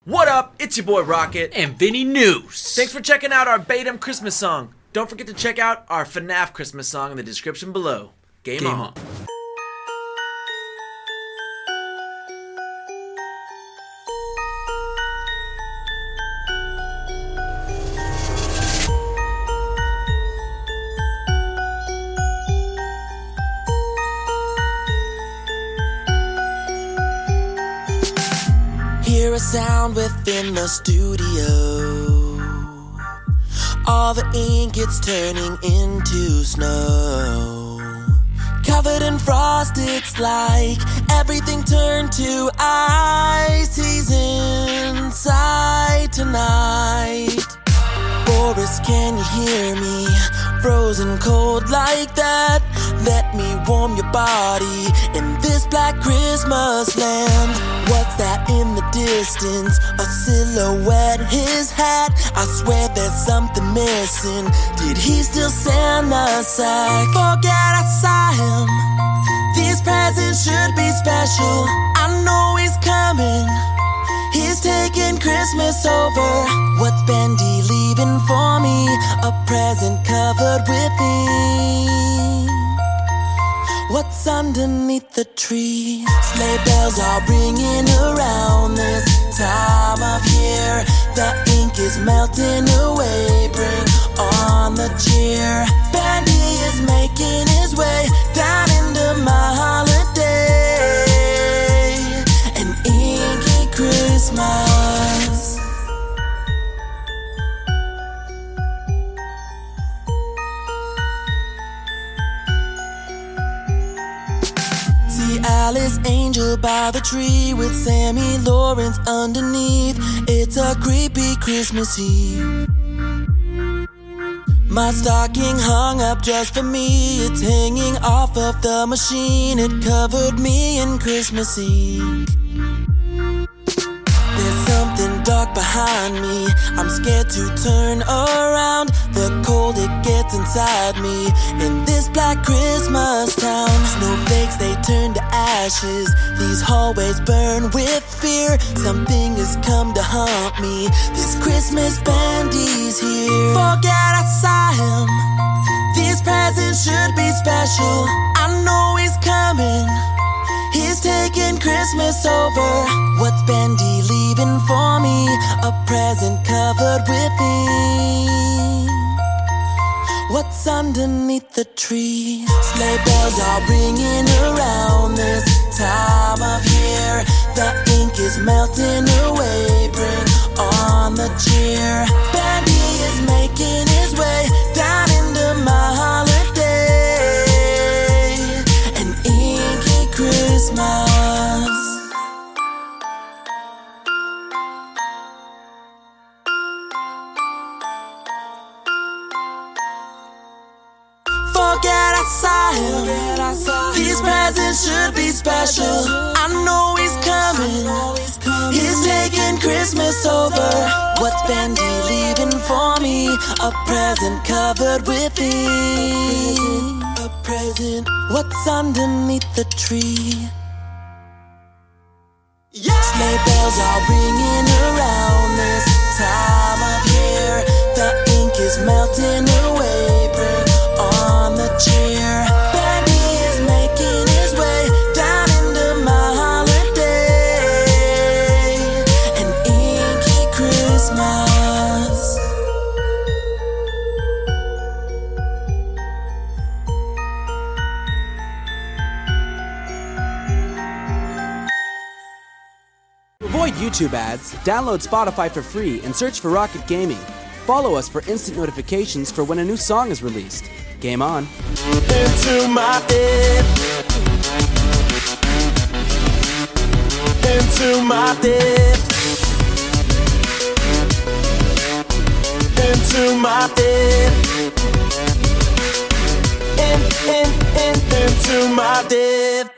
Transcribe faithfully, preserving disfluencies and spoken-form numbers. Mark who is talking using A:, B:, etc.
A: What up? It's your boy Rocket
B: and Vinny News.
A: Thanks for checking out our Batum Christmas song. Don't forget to check out our F NAF Christmas song in the description below. Game,
B: Game
A: on.
B: on.
C: Hear a sound within the studio. All the ink it's turning into snow. Covered in frost, it's like everything turned to ice. He's inside tonight. Boris, can you hear me? Frozen cold like that. Let me warm your body in this black Christmas land. What's that in the distance? A silhouette, his hat. I swear there's something missing. Did he still send a sack? Forget I saw him. These presents should be special. I know he's coming. He's taking Christmas over. What's Bendy leaving for me? A present covered with ink. What's underneath the tree? Sleigh bells are ringing around this time of year. The ink is melting away. Bring on the cheer. Bendy is making his way down into my holiday. An inky Christmas. See Alice Angel by the tree with Sammy Lawrence underneath. It's a creepy Christmas Eve. My stocking hung up just for me. It's hanging off of the machine. It covered me in Christmas Eve. There's something dark behind me. I'm scared to turn around. The cold it gets inside me in this black Christmas town. Snowflakes, they turn to ashes. These hallways burn with fear. Something has come to haunt me. This Christmas Bendy's here. Forget I saw him. These presents should be special. I know he's coming. He's taking Christmas over. What's Bendy leaving for me? A present covered with ink. What's underneath the tree? Sleigh bells are ringing around this time of year. The ink is melting away. Bring on the cheer. Bendy is making his way down into my holiday. An inky Christmas. Forget I saw him. These presents should be special. I know he's coming. He's taking Christmas over. What's Bendy leaving for me? A present covered with ink. A present. What's underneath the tree? Yeah. Sleigh bells are ringing around this time of year. The ink is melting away. Bring on the cheer. Bendy is making his way down into my holiday. An inky Christmas.
D: To avoid YouTube ads, download Spotify for free and search for Rocket Gaming. Follow us for instant notifications for when a new song is released. Game on.
C: Into my head. Into my head. Into my head. In, in, in, into my head.